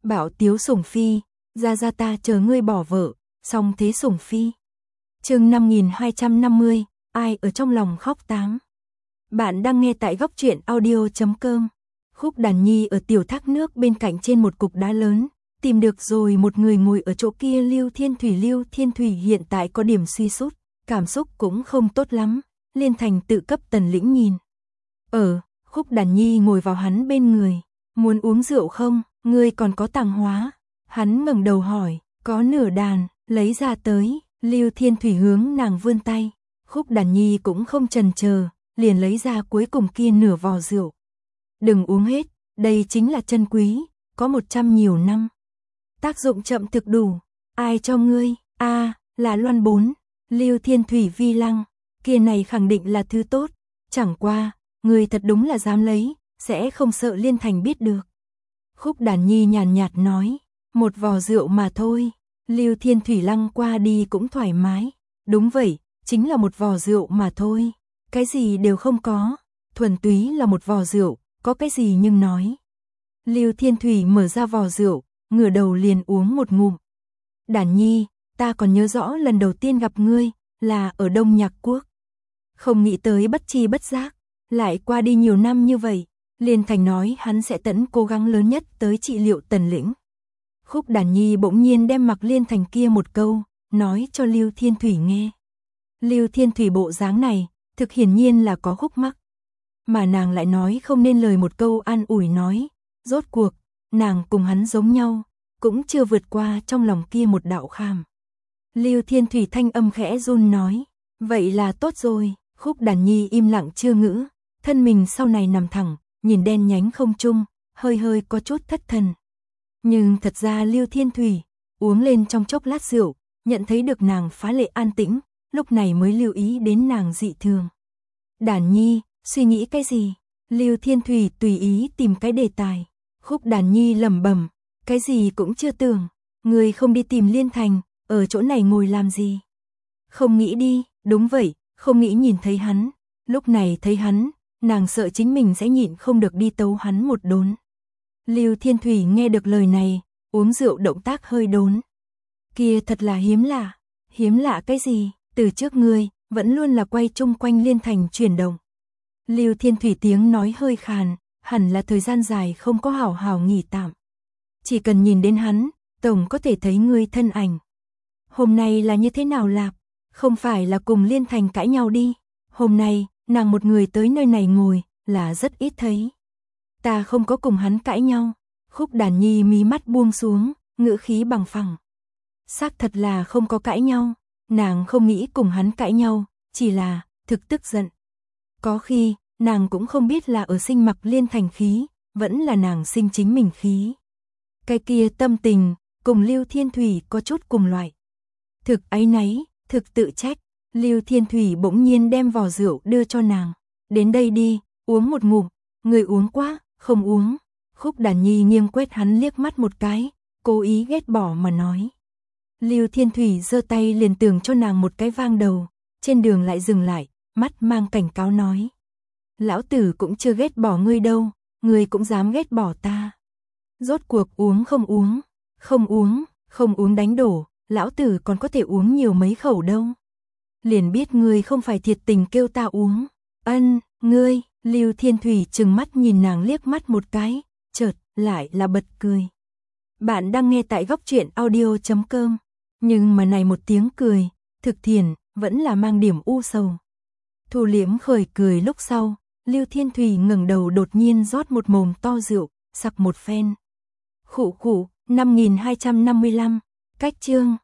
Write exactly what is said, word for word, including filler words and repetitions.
Bảo Tiếu Sủng Phi, ra ra ta chờ ngươi bỏ vợ, xong thế Sủng Phi. Chương năm nghìn hai trăm năm mươi, ai ở trong lòng khóc táng. Bạn đang nghe tại góc truyện audio chấm com. Khúc Đàn Nhi ở tiểu thác nước bên cạnh trên một cục đá lớn, tìm được rồi một người ngồi ở chỗ kia. Lưu Thiên Thủy Lưu Thiên Thủy hiện tại có điểm suy sút, cảm xúc cũng không tốt lắm. Liên Thành tự cấp Tần Lĩnh nhìn. Ở, Khúc Đàn Nhi ngồi vào hắn bên người. Muốn uống rượu không, ngươi còn có tàng hóa. Hắn ngẩng đầu hỏi, có nửa đàn, lấy ra tới. Lưu Thiên Thủy hướng nàng vươn tay. Khúc Đàn Nhi cũng không chần chờ, liền lấy ra cuối cùng kia nửa vò rượu. Đừng uống hết, đây chính là chân quý, có một trăm nhiều năm. Tác dụng chậm thực đủ. Ai cho ngươi? A, à, là Loan Bốn. Lưu Thiên Thủy vi lăng, kia này khẳng định là thứ tốt, chẳng qua, ngươi thật đúng là dám lấy, sẽ không sợ Liên Thành biết được. Khúc Đàn Nhi nhàn nhạt nói, một vò rượu mà thôi. Lưu Thiên Thủy lăng qua đi cũng thoải mái. Đúng vậy, chính là một vò rượu mà thôi. Cái gì đều không có, thuần túy là một vò rượu, có cái gì nhưng nói. Lưu Thiên Thủy mở ra vò rượu, ngửa đầu liền uống một ngụm. Đàn Nhi, ta còn nhớ rõ lần đầu tiên gặp ngươi, là ở Đông Nhạc Quốc. Không nghĩ tới bất chi bất giác, lại qua đi nhiều năm như vậy. Liên Thành nói hắn sẽ tận cố gắng lớn nhất tới trị liệu Tần Lĩnh. Khúc Đàn Nhi bỗng nhiên đem mặc Liên Thành kia một câu, nói cho Lưu Thiên Thủy nghe. Lưu Thiên Thủy bộ dáng này, thực hiển nhiên là có khúc mắc. Mà nàng lại nói không nên lời một câu an ủi nói, rốt cuộc, nàng cùng hắn giống nhau, cũng chưa vượt qua trong lòng kia một đạo kham. Lưu Thiên Thủy thanh âm khẽ run nói, vậy là tốt rồi. Khúc Đàn Nhi im lặng chưa ngữ, thân mình sau này nằm thẳng, nhìn đen nhánh không trung, hơi hơi có chút thất thần. Nhưng thật ra Lưu Thiên Thủy uống lên trong chốc lát rượu, nhận thấy được nàng phá lệ an tĩnh, lúc này mới lưu ý đến nàng dị thường. Đàn Nhi, suy nghĩ cái gì? Lưu Thiên Thủy tùy ý tìm cái đề tài. Khúc Đàn Nhi lẩm bẩm, cái gì cũng chưa tưởng, người không đi tìm Liên Thành, ở chỗ này ngồi làm gì? Không nghĩ đi, đúng vậy, không nghĩ nhìn thấy hắn. Lúc này thấy hắn, nàng sợ chính mình sẽ nhịn không được đi tấu hắn một đốn. Lưu Thiên Thủy nghe được lời này, uống rượu động tác hơi đốn. Kia thật là hiếm lạ. Hiếm lạ cái gì? Từ trước ngươi vẫn luôn là quay chung quanh Liên Thành chuyển động. Lưu Thiên Thủy tiếng nói hơi khàn, hẳn là thời gian dài không có hảo hảo nghỉ tạm. Chỉ cần nhìn đến hắn, tổng có thể thấy ngươi thân ảnh. Hôm nay là như thế nào lạp? Không phải là cùng Liên Thành cãi nhau đi. Hôm nay, nàng một người tới nơi này ngồi, là rất ít thấy. Ta không có cùng hắn cãi nhau. Khúc Đàn Nhi mí mắt buông xuống, ngữ khí bằng phẳng. Xác thật là không có cãi nhau. Nàng không nghĩ cùng hắn cãi nhau, chỉ là thực tức giận. Có khi, nàng cũng không biết là ở sinh mặc Liên Thành khí, vẫn là nàng sinh chính mình khí. Cái kia tâm tình, cùng Lưu Thiên Thủy có chút cùng loại. Thực áy náy, thực tự trách. Lưu Thiên Thủy bỗng nhiên đem vò rượu đưa cho nàng. Đến đây đi, uống một ngụm. Người uống quá, không uống. Khúc Đàn Nhi nghiêng quét hắn liếc mắt một cái, cố ý ghét bỏ mà nói. Lưu Thiên Thủy giơ tay liền tường cho nàng một cái vang đầu, trên đường lại dừng lại, mắt mang cảnh cáo nói. Lão tử cũng chưa ghét bỏ ngươi đâu, ngươi cũng dám ghét bỏ ta. Rốt cuộc uống không uống, không uống, không uống đánh đổ, lão tử còn có thể uống nhiều mấy khẩu đâu. Liền biết ngươi không phải thiệt tình kêu ta uống. Ân, ngươi. Lưu Thiên Thủy trừng mắt nhìn nàng liếc mắt một cái, chợt lại là bật cười. Bạn đang nghe tại góc truyện audio chấm com, nhưng mà này một tiếng cười, thực thiền, vẫn là mang điểm u sầu. Thu liễm khởi cười lúc sau, Lưu Thiên Thủy ngẩng đầu đột nhiên rót một mồm to rượu, sặc một phen. Khụ khụ, năm nghìn hai trăm năm mươi lăm, cách chương.